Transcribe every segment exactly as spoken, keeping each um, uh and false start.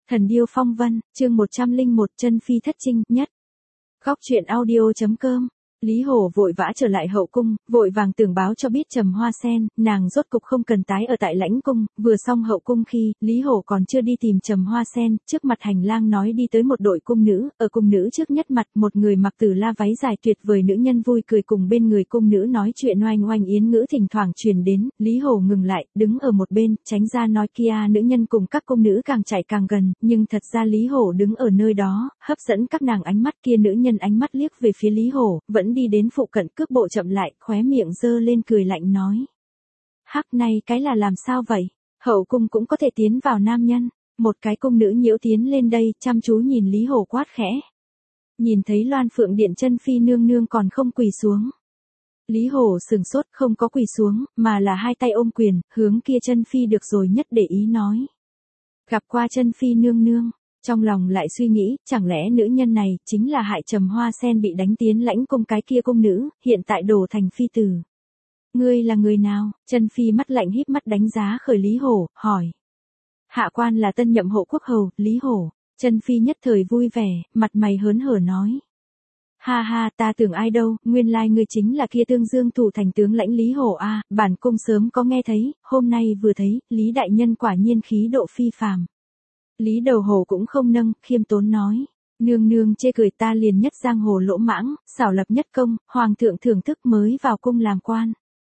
Thần điêu phong vân, chương một trăm lẻ một chân phi thất trinh nhất. Góc truyện audio.com. Lý Hổ vội vã trở lại hậu cung, vội vàng tưởng báo cho biết Trầm Hoa Sen, nàng rốt cục không cần tái ở tại lãnh cung. Vừa xong hậu cung khi, Lý Hổ còn chưa đi tìm Trầm Hoa Sen, trước mặt hành lang nói đi tới một đội cung nữ, ở cung nữ trước nhất mặt một người mặc tử la váy dài tuyệt vời nữ nhân vui cười cùng bên người cung nữ nói chuyện oanh oanh yến ngữ thỉnh thoảng truyền đến. Lý Hổ ngừng lại, đứng ở một bên, tránh ra nói kia nữ nhân cùng các cung nữ càng chạy càng gần, nhưng thật ra Lý Hổ đứng ở nơi đó, hấp dẫn các nàng ánh mắt. Kia nữ nhân ánh mắt liếc về phía Lý Hổ, vẫn đi đến phụ cận cước bộ chậm lại, khóe miệng giơ lên cười lạnh nói. Hắc này cái là làm sao vậy? Hậu cung cũng có thể tiến vào nam nhân. Một cái cung nữ nhiễu tiến lên đây, chăm chú nhìn Lý Hổ quát khẽ. Nhìn thấy Loan Phượng Điện chân phi nương nương còn không quỳ xuống. Lý Hổ sừng sốt không có quỳ xuống, mà là hai tay ôm quyền, hướng kia chân phi được rồi nhất để ý nói. Gặp qua chân phi nương nương. Trong lòng lại suy nghĩ, chẳng lẽ nữ nhân này chính là hại Trầm Hoa Sen bị đánh tiến lãnh cung cái kia cung nữ, hiện tại đổ thành phi tử. Ngươi là người nào? Chân phi mắt lạnh híp mắt đánh giá khởi Lý Hổ, hỏi. Hạ quan là tân nhậm hộ quốc hầu, Lý Hổ. Chân phi nhất thời vui vẻ, mặt mày hớn hở nói. Ha ha, ta tưởng ai đâu, nguyên lai ngươi chính là kia Tương Dương thủ thành tướng lãnh Lý Hổ a, à, bản cung sớm có nghe thấy, hôm nay vừa thấy, Lý đại nhân quả nhiên khí độ phi phàm. Lý Đầu Hồ cũng không nâng, khiêm tốn nói. Nương nương chê cười ta liền nhất giang hồ lỗ mãng, xảo lập nhất công, hoàng thượng thưởng thức mới vào cung làm quan.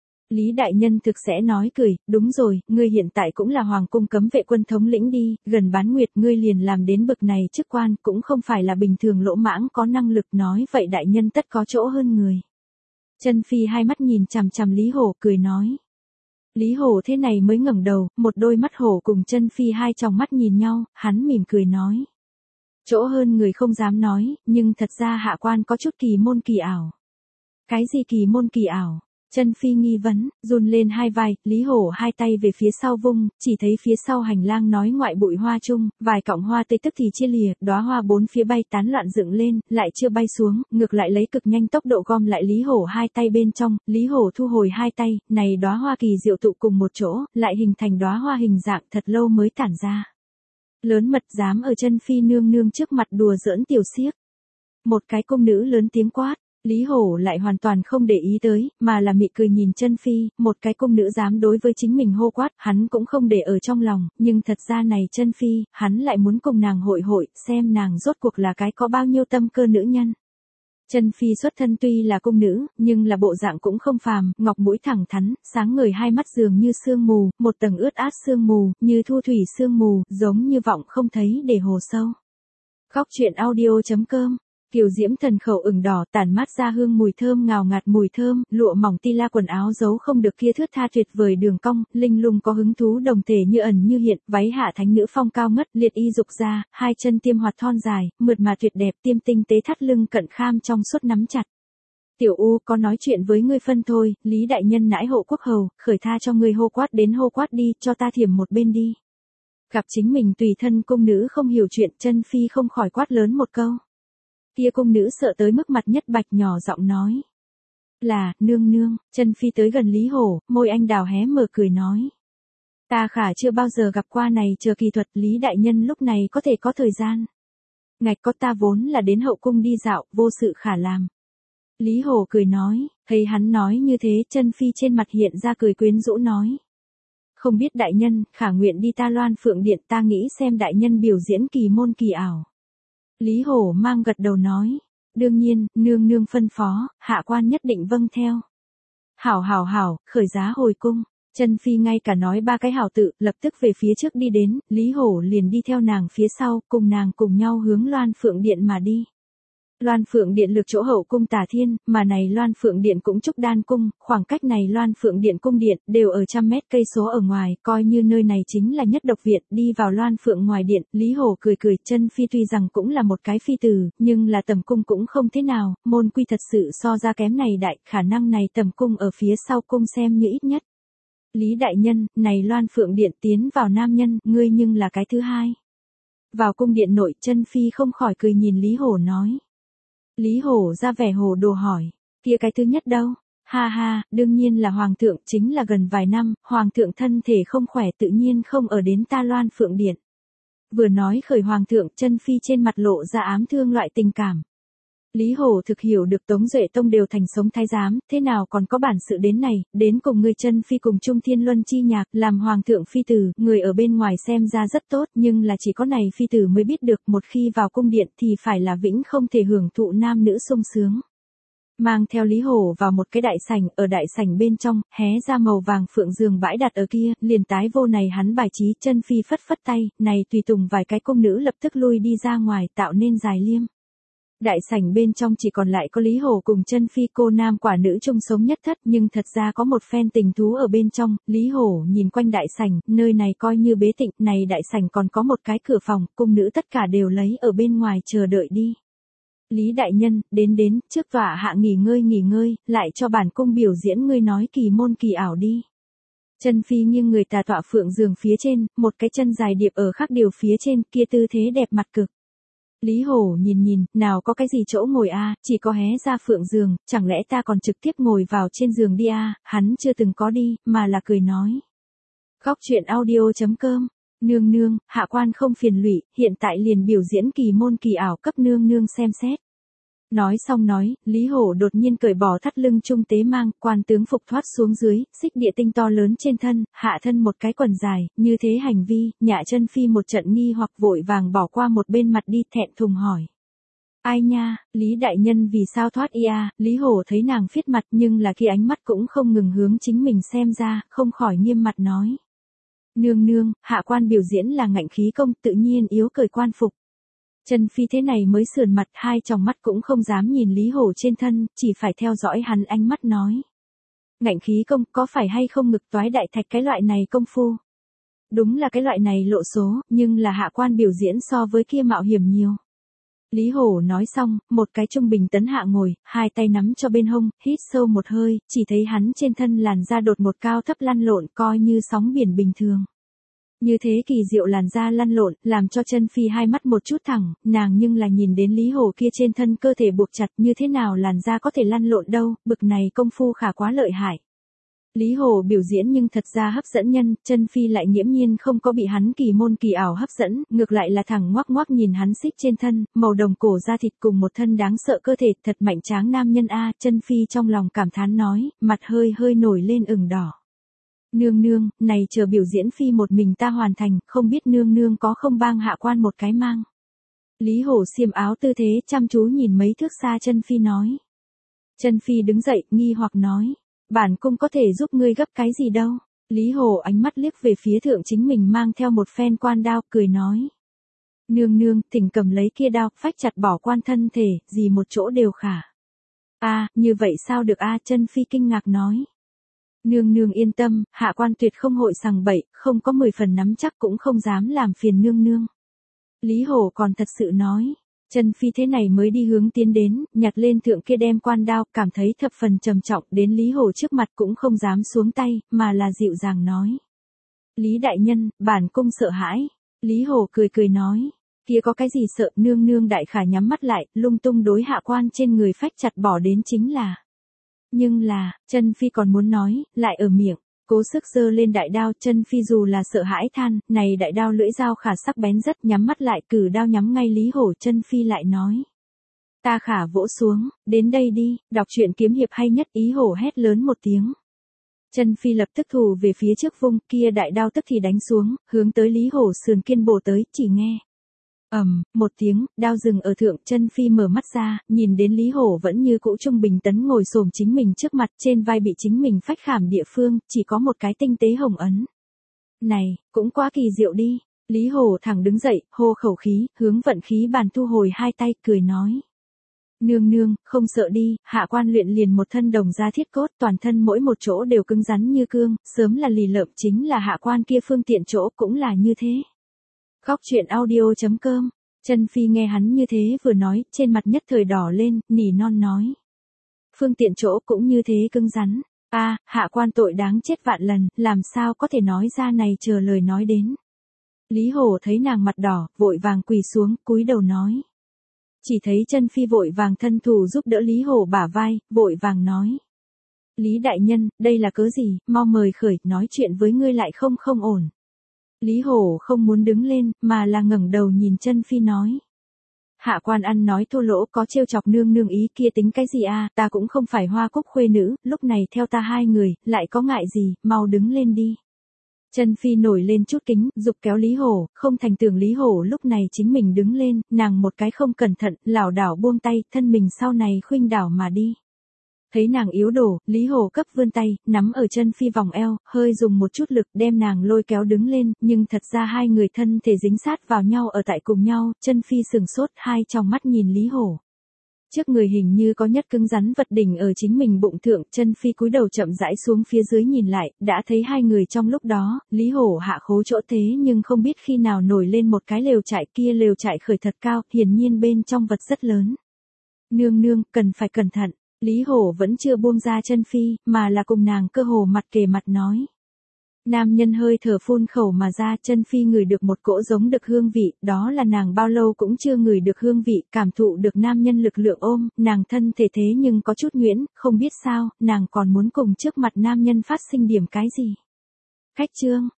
Lý đại nhân thực sẽ nói cười, đúng rồi, ngươi hiện tại cũng là hoàng cung cấm vệ quân thống lĩnh đi, gần bán nguyệt ngươi liền làm đến bậc này chức quan, cũng không phải là bình thường lỗ mãng có năng lực nói vậy đại nhân tất có chỗ hơn người. Chân phi hai mắt nhìn chằm chằm Lý Hổ cười nói. Lý Hổ thế này mới ngẩng đầu, một đôi mắt hổ cùng chân phi hai tròng mắt nhìn nhau, hắn mỉm cười nói. Chỗ hơn người không dám nói, nhưng thật ra hạ quan có chút kỳ môn kỳ ảo. Cái gì kỳ môn kỳ ảo? Chân phi nghi vấn, run lên hai vai, Lý Hổ hai tay về phía sau vung, chỉ thấy phía sau hành lang nói ngoại bụi hoa chung, vài cọng hoa tây tức thì chia lìa, đóa hoa bốn phía bay tán loạn dựng lên, lại chưa bay xuống, ngược lại lấy cực nhanh tốc độ gom lại Lý Hổ hai tay bên trong, Lý Hổ thu hồi hai tay, này đóa hoa kỳ diệu tụ cùng một chỗ, lại hình thành đóa hoa hình dạng thật lâu mới tản ra. Lớn mật dám ở chân phi nương nương trước mặt đùa giỡn tiểu xiếc. Một cái cung nữ lớn tiếng quát. Lý Hổ lại hoàn toàn không để ý tới, mà là mị cười nhìn chân phi, một cái cung nữ dám đối với chính mình hô quát, hắn cũng không để ở trong lòng, nhưng thật ra này chân phi, hắn lại muốn cùng nàng hội hội, xem nàng rốt cuộc là cái có bao nhiêu tâm cơ nữ nhân. Chân phi xuất thân tuy là cung nữ, nhưng là bộ dạng cũng không phàm, ngọc mũi thẳng thắn, sáng ngời hai mắt dường như sương mù, một tầng ướt át sương mù, như thu thủy sương mù, giống như vọng không thấy để hồ sâu. Góc truyện audio.com. Kiều diễm thần khẩu ửng đỏ, tản mát ra hương mùi thơm ngào ngạt mùi thơm, lụa mỏng ti la quần áo giấu không được kia thướt tha tuyệt vời đường cong, linh lung có hứng thú đồng thể như ẩn như hiện, váy hạ thánh nữ phong cao ngất, liệt y dục ra, hai chân tiêm hoạt thon dài, mượt mà tuyệt đẹp, tiêm tinh tế thắt lưng cận kham trong suốt nắm chặt. Tiểu U có nói chuyện với ngươi phân thôi, Lý đại nhân nãi hộ quốc hầu, khởi tha cho ngươi hô quát đến hô quát đi, cho ta thiểm một bên đi. Gặp chính mình tùy thân cung nữ không hiểu chuyện, chân phi không khỏi quát lớn một câu. Kia cung nữ sợ tới mức mặt nhất bạch nhỏ giọng nói. Là, nương nương, chân phi tới gần Lý Hổ, môi anh đào hé mở cười nói. Ta khả chưa bao giờ gặp qua này chờ kỳ thuật Lý đại nhân lúc này có thể có thời gian. Ngạch có ta vốn là đến hậu cung đi dạo, vô sự khả làm. Lý Hổ cười nói, thấy hắn nói như thế chân phi trên mặt hiện ra cười quyến rũ nói. Không biết đại nhân, khả nguyện đi ta Loan Phượng Điện ta nghĩ xem đại nhân biểu diễn kỳ môn kỳ ảo. Lý Hổ mang gật đầu nói, đương nhiên, nương nương phân phó, hạ quan nhất định vâng theo. Hảo hảo hảo, khởi giá hồi cung, chân phi ngay cả nói ba cái hảo tự, lập tức về phía trước đi đến, Lý Hổ liền đi theo nàng phía sau, cùng nàng cùng nhau hướng Loan Phượng Điện mà đi. Loan Phượng Điện lược chỗ hậu cung Tả Thiên, mà này Loan Phượng Điện cũng Trúc Đan cung, khoảng cách này Loan Phượng Điện cung điện đều ở trăm mét cây số ở ngoài, coi như nơi này chính là nhất độc viện, đi vào Loan Phượng ngoài điện, Lý Hổ cười cười, chân phi tuy rằng cũng là một cái phi tử, nhưng là tầm cung cũng không thế nào, môn quy thật sự so ra kém này đại, khả năng này tầm cung ở phía sau cung xem như ít nhất. Lý đại nhân, này Loan Phượng Điện tiến vào nam nhân, ngươi nhưng là cái thứ hai. Vào cung điện nội, chân phi không khỏi cười nhìn Lý Hổ nói. Lý Hổ ra vẻ hồ đồ hỏi, kia cái thứ nhất đâu? Ha ha, đương nhiên là hoàng thượng, chính là gần vài năm, hoàng thượng thân thể không khỏe tự nhiên không ở đến ta Loan Phượng Điện. Vừa nói khởi hoàng thượng, chân phi trên mặt lộ ra ám thương loại tình cảm. Lý Hổ thực hiểu được Tống Duệ Tông đều thành sống thái giám, thế nào còn có bản sự đến này, đến cùng người chân phi cùng Trung Thiên Luân chi nhạc, làm hoàng thượng phi tử, người ở bên ngoài xem ra rất tốt, nhưng là chỉ có này phi tử mới biết được, một khi vào cung điện thì phải là vĩnh không thể hưởng thụ nam nữ sung sướng. Mang theo Lý Hổ vào một cái đại sảnh, ở đại sảnh bên trong, hé ra màu vàng phượng giường bãi đặt ở kia, liền tái vô này hắn bài trí, chân phi phất phất tay, này tùy tùng vài cái cung nữ lập tức lui đi ra ngoài, tạo nên dài liêm. Đại sảnh bên trong chỉ còn lại có Lý Hổ cùng chân phi, cô nam quả nữ chung sống nhất thất, nhưng thật ra có một phen tình thú ở bên trong. Lý Hổ nhìn quanh đại sảnh, nơi này coi như bế tịnh, này đại sảnh còn có một cái cửa phòng, cung nữ tất cả đều lấy ở bên ngoài chờ đợi đi. Lý đại nhân, đến đến, trước tọa hạ nghỉ ngơi nghỉ ngơi, lại cho bản cung biểu diễn ngươi nói kỳ môn kỳ ảo đi. Chân phi nghiêng người tà tọa phượng giường phía trên, một cái chân dài điệp ở khắc điều phía trên, kia tư thế đẹp mặt cực. Lý Hổ nhìn nhìn, nào có cái gì chỗ ngồi a, à, chỉ có hé ra phượng giường, chẳng lẽ ta còn trực tiếp ngồi vào trên giường đi a, à? Hắn chưa từng có đi, mà là cười nói. Khóc chuyện audio chấm com, nương nương, hạ quan không phiền lụy, hiện tại liền biểu diễn kỳ môn kỳ ảo cấp nương nương xem xét. Nói xong nói, Lý Hổ đột nhiên cởi bỏ thắt lưng trung tế mang, quan tướng phục thoát xuống dưới, xích địa tinh to lớn trên thân, hạ thân một cái quần dài, như thế hành vi, Nhạ chân phi một trận nghi hoặc vội vàng bỏ qua một bên mặt đi, thẹn thùng hỏi. Ai nha, Lý đại nhân vì sao thoát y a? Lý Hổ thấy nàng phiết mặt nhưng là khi ánh mắt cũng không ngừng hướng chính mình xem ra, không khỏi nghiêm mặt nói. Nương nương, hạ quan biểu diễn là ngạnh khí công, tự nhiên yếu cởi quan phục. Chân phi thế này mới sườn mặt, hai tròng mắt cũng không dám nhìn Lý Hổ trên thân, chỉ phải theo dõi hắn ánh mắt nói. Ngạnh khí công, có phải hay không ngực toái đại thạch cái loại này công phu? Đúng là cái loại này lộ số, nhưng là hạ quan biểu diễn so với kia mạo hiểm nhiều. Lý Hổ nói xong, một cái trung bình tấn hạ ngồi, hai tay nắm cho bên hông, hít sâu một hơi, chỉ thấy hắn trên thân làn da đột một cao thấp lăn lộn coi như sóng biển bình thường. Như thế kỳ diệu làn da lăn lộn, làm cho chân phi hai mắt một chút thẳng, nàng nhưng là nhìn đến Lý Hổ kia trên thân cơ thể buộc chặt như thế nào làn da có thể lăn lộn đâu, bực này công phu khả quá lợi hại. Lý Hổ biểu diễn nhưng thật ra hấp dẫn nhân, chân phi lại nghiễm nhiên không có bị hắn kỳ môn kỳ ảo hấp dẫn, ngược lại là thẳng ngoác ngoác nhìn hắn xích trên thân, màu đồng cổ da thịt cùng một thân đáng sợ cơ thể, thật mạnh tráng nam nhân a, chân phi trong lòng cảm thán nói, mặt hơi hơi nổi lên ửng đỏ. Nương nương, này chờ biểu diễn phi một mình ta hoàn thành, không biết nương nương có không bang hạ quan một cái mang. Lý Hổ xiêm áo tư thế chăm chú nhìn mấy thước xa chân phi nói. Chân phi đứng dậy, nghi hoặc nói. Bản cung có thể giúp ngươi gấp cái gì đâu. Lý Hổ ánh mắt liếc về phía thượng chính mình mang theo một phen quan đao, cười nói. Nương nương, thỉnh cầm lấy kia đao, phách chặt bỏ quan thân thể, gì một chỗ đều khả. A, như vậy sao được a, chân phi kinh ngạc nói. Nương nương yên tâm, hạ quan tuyệt không hội sằng bậy, không có mười phần nắm chắc cũng không dám làm phiền nương nương. Lý Hổ còn thật sự nói. Chân phi thế này mới đi hướng tiến đến, nhặt lên thượng kia đem quan đao, cảm thấy thập phần trầm trọng, đến Lý Hổ trước mặt cũng không dám xuống tay, mà là dịu dàng nói. Lý đại nhân, bản cung sợ hãi. Lý Hổ cười cười nói. Kia có cái gì sợ, nương nương đại khả nhắm mắt lại, lung tung đối hạ quan trên người phách chặt bỏ đến chính là. Nhưng là, chân phi còn muốn nói, lại ở miệng, cố sức giơ lên đại đao, chân phi dù là sợ hãi than, này đại đao lưỡi dao khả sắc bén rất, nhắm mắt lại cử đao nhắm ngay Lý Hổ, chân phi lại nói. Ta khả vỗ xuống, đến đây đi, đọc truyện kiếm hiệp hay nhất, Ý Hổ hét lớn một tiếng. Chân phi lập tức thủ về phía trước vung, kia đại đao tức thì đánh xuống, hướng tới Lý Hổ sườn kiên bổ tới, chỉ nghe. Ầm, um, một tiếng, đao dừng ở thượng, chân phi mở mắt ra, nhìn đến Lý Hổ vẫn như cũ trung bình tấn ngồi xổm chính mình trước mặt, trên vai bị chính mình phách khảm địa phương, chỉ có một cái tinh tế hồng ấn. Này, cũng quá kỳ diệu đi. Lý Hổ thẳng đứng dậy, hô khẩu khí, hướng vận khí bàn thu hồi hai tay, cười nói. Nương nương, không sợ đi, hạ quan luyện liền một thân đồng da thiết cốt, toàn thân mỗi một chỗ đều cứng rắn như cương, sớm là lì lợm, chính là hạ quan kia phương tiện chỗ cũng là như thế. Khóc chuyện audio chấm com, chân phi nghe hắn như thế vừa nói, trên mặt nhất thời đỏ lên, nỉ non nói. Phương tiện chỗ cũng như thế cứng rắn, a à, hạ quan tội đáng chết vạn lần, làm sao có thể nói ra này chờ lời nói đến. Lý Hổ thấy nàng mặt đỏ, vội vàng quỳ xuống, cúi đầu nói. Chỉ thấy chân phi vội vàng thân thủ giúp đỡ Lý Hổ bả vai, vội vàng nói. Lý đại nhân, đây là cớ gì, mau mời khởi, nói chuyện với ngươi lại không không ổn. Lý Hổ không muốn đứng lên, mà là ngẩng đầu nhìn Chân Phi nói. Hạ quan ăn nói thô lỗ, có trêu chọc nương nương ý kia tính cái gì à, ta cũng không phải Hoa Cúc khuê nữ, lúc này theo ta hai người, lại có ngại gì, mau đứng lên đi. Chân Phi nổi lên chút kính, giục kéo Lý Hổ, không thành tưởng Lý Hổ lúc này chính mình đứng lên, nàng một cái không cẩn thận, lảo đảo buông tay, thân mình sau này khuynh đảo mà đi. Thấy nàng yếu đổ, Lý Hổ cấp vươn tay, nắm ở Chân Phi vòng eo, hơi dùng một chút lực đem nàng lôi kéo đứng lên, nhưng thật ra hai người thân thể dính sát vào nhau ở tại cùng nhau, Chân Phi sừng sốt, hai trong mắt nhìn Lý Hổ. Trước người hình như có nhất cứng rắn vật đỉnh ở chính mình bụng thượng, Chân Phi cúi đầu chậm rãi xuống phía dưới nhìn lại, đã thấy hai người trong lúc đó, Lý Hổ hạ khố chỗ thế nhưng không biết khi nào nổi lên một cái lều trại, kia lều trại khởi thật cao, hiển nhiên bên trong vật rất lớn. Nương nương, cần phải cẩn thận. Lý Hổ vẫn chưa buông ra Chân Phi, mà là cùng nàng cơ hồ mặt kề mặt nói. Nam nhân hơi thở phun khẩu mà ra, Chân Phi ngửi được một cỗ giống được hương vị, đó là nàng bao lâu cũng chưa ngửi được hương vị, cảm thụ được nam nhân lực lượng ôm, nàng thân thể thế nhưng có chút nhuyễn, không biết sao, nàng còn muốn cùng trước mặt nam nhân phát sinh điểm cái gì. Khách trương,